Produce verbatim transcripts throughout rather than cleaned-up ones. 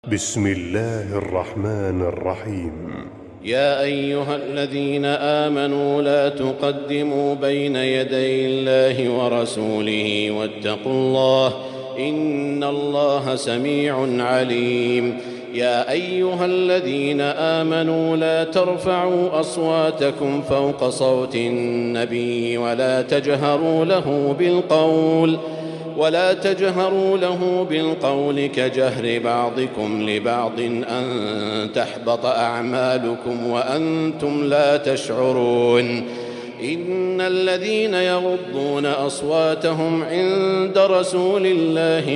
بسم الله الرحمن الرحيم. يا أيها الذين آمنوا لا تقدموا بين يدي الله ورسوله واتقوا الله إن الله سميع عليم. يا أيها الذين آمنوا لا ترفعوا أصواتكم فوق صوت النبي ولا تجهروا له بالقول ولا تجهروا له بالقول كجهر بعضكم لبعض أن تحبط أعمالكم وأنتم لا تشعرون. إن الذين يغضون أصواتهم عند رسول الله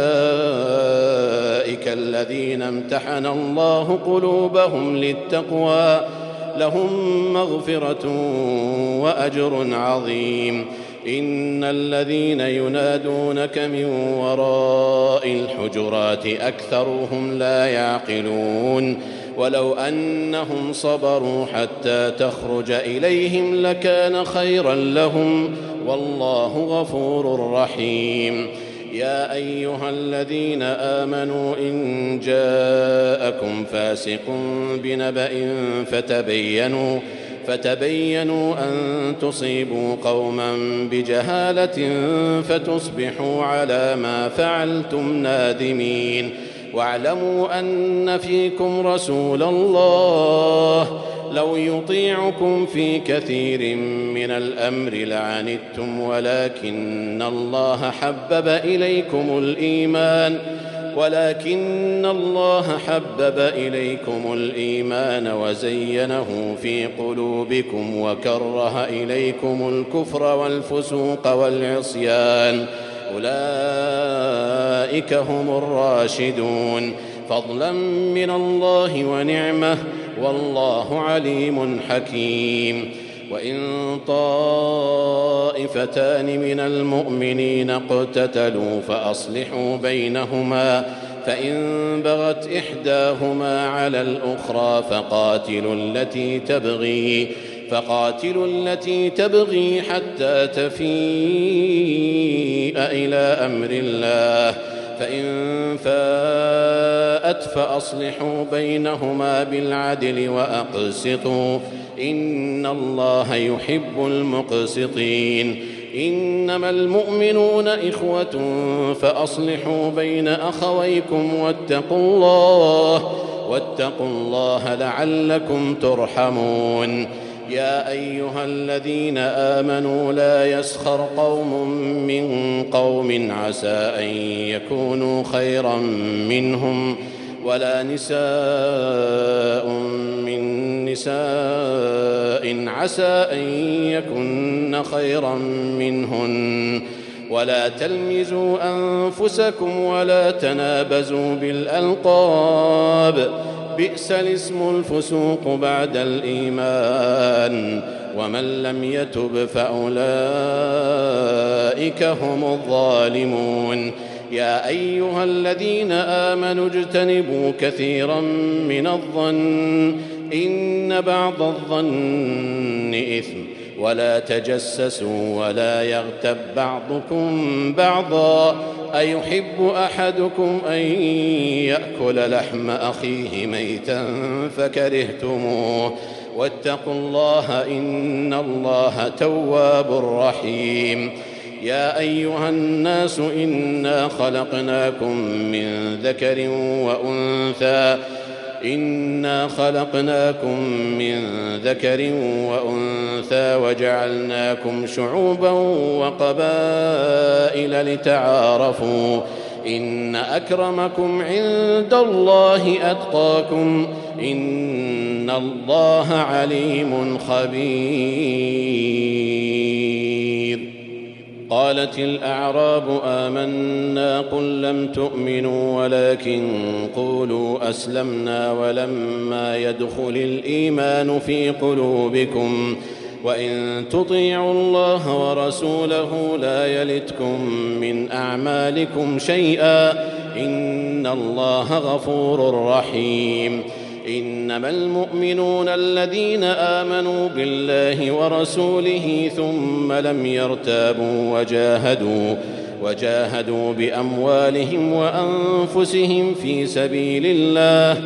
أولئك الذين امتحن الله قلوبهم للتقوى لهم مغفرة وأجر عظيم. إن الذين ينادونك من وراء الحجرات أكثرهم لا يعقلون. ولو أنهم صبروا حتى تخرج إليهم لكان خيرا لهم والله غفور رحيم. يا أيها الذين آمنوا إن جاءكم فاسق بنبأ فتبينوا فتبينوا أن تصيبوا قوما بجهالة فتصبحوا على ما فعلتم نادمين. واعلموا أن فيكم رسول الله لو يطيعكم في كثير من الأمر لعنتم ولكن الله حبب إليكم الإيمان ولكن الله حبب إليكم الإيمان وزينه في قلوبكم وكره إليكم الكفر والفسوق والعصيان أولئك هم الراشدون فضلا من الله ونعمة والله عليم حكيم. وإن طائفتان من المؤمنين اقتتلوا فأصلحوا بينهما فإن بغت إحداهما على الأخرى فقاتلوا التي تبغي فقاتلوا التي تبغي حتى تفيء إلى أمر الله فإن فاءت فأصلحوا بينهما بالعدل وأقسطوا إن الله يحب المقسطين. إنما المؤمنون إخوة فأصلحوا بين أخويكم واتقوا الله واتقوا الله لعلكم ترحمون. يا أيها الذين آمنوا لا يسخر قوم من قوم عسى أن يكونوا خيرا منهم ولا نساء من نساء عسى أن يكن خيرا منهن ولا تلمزوا أنفسكم ولا تنابزوا بالألقاب بئس الاسم الفسوق بعد الإيمان ومن لم يتب فأولئك هم الظالمون. يا أيها الذين آمنوا اجتنبوا كثيرا من الظن إن بعض الظن إثم ولا تجسسوا ولا يغتب بعضكم بعضا أيحب أحدكم أن يأكل لحم أخيه ميتا فكرهتموه واتقوا الله إن الله تواب رحيم. يا أيها الناس إنا خلقناكم من ذكر وأنثى إنا خلقناكم من ذكر وأنثى وجعلناكم شعوبا وقبائل لتعارفوا إن أكرمكم عند الله أتقاكم إن الله عليم خبير. قالت الأعراب آمنا قل لم تؤمنوا ولكن قولوا أسلمنا ولما يدخل الإيمان في قلوبكم وإن تطيعوا الله ورسوله لا يلتكم من أعمالكم شيئا إن الله غفور رحيم. إنما المؤمنون الذين آمنوا بالله ورسوله ثم لم يرتابوا وجاهدوا وجاهدوا بأموالهم وأنفسهم في سبيل الله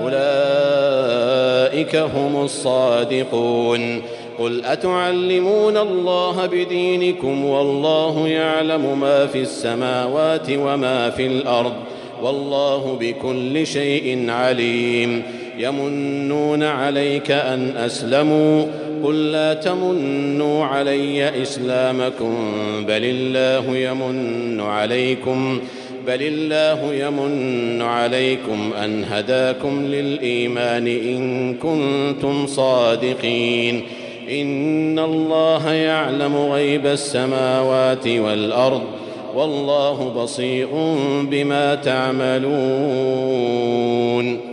أولئك هم الصادقون. قل أتعلمون الله بدينكم والله يعلم ما في السماوات وما في الأرض والله بكل شيء عليم. يمنون عليك أن أسلموا قل لا تمنوا علي إسلامكم بل الله يمن عليكم بل الله يمن عليكم أن هداكم للإيمان إن كنتم صادقين. إن الله يعلم غيب السماوات والأرض والله بصير بما تعملون.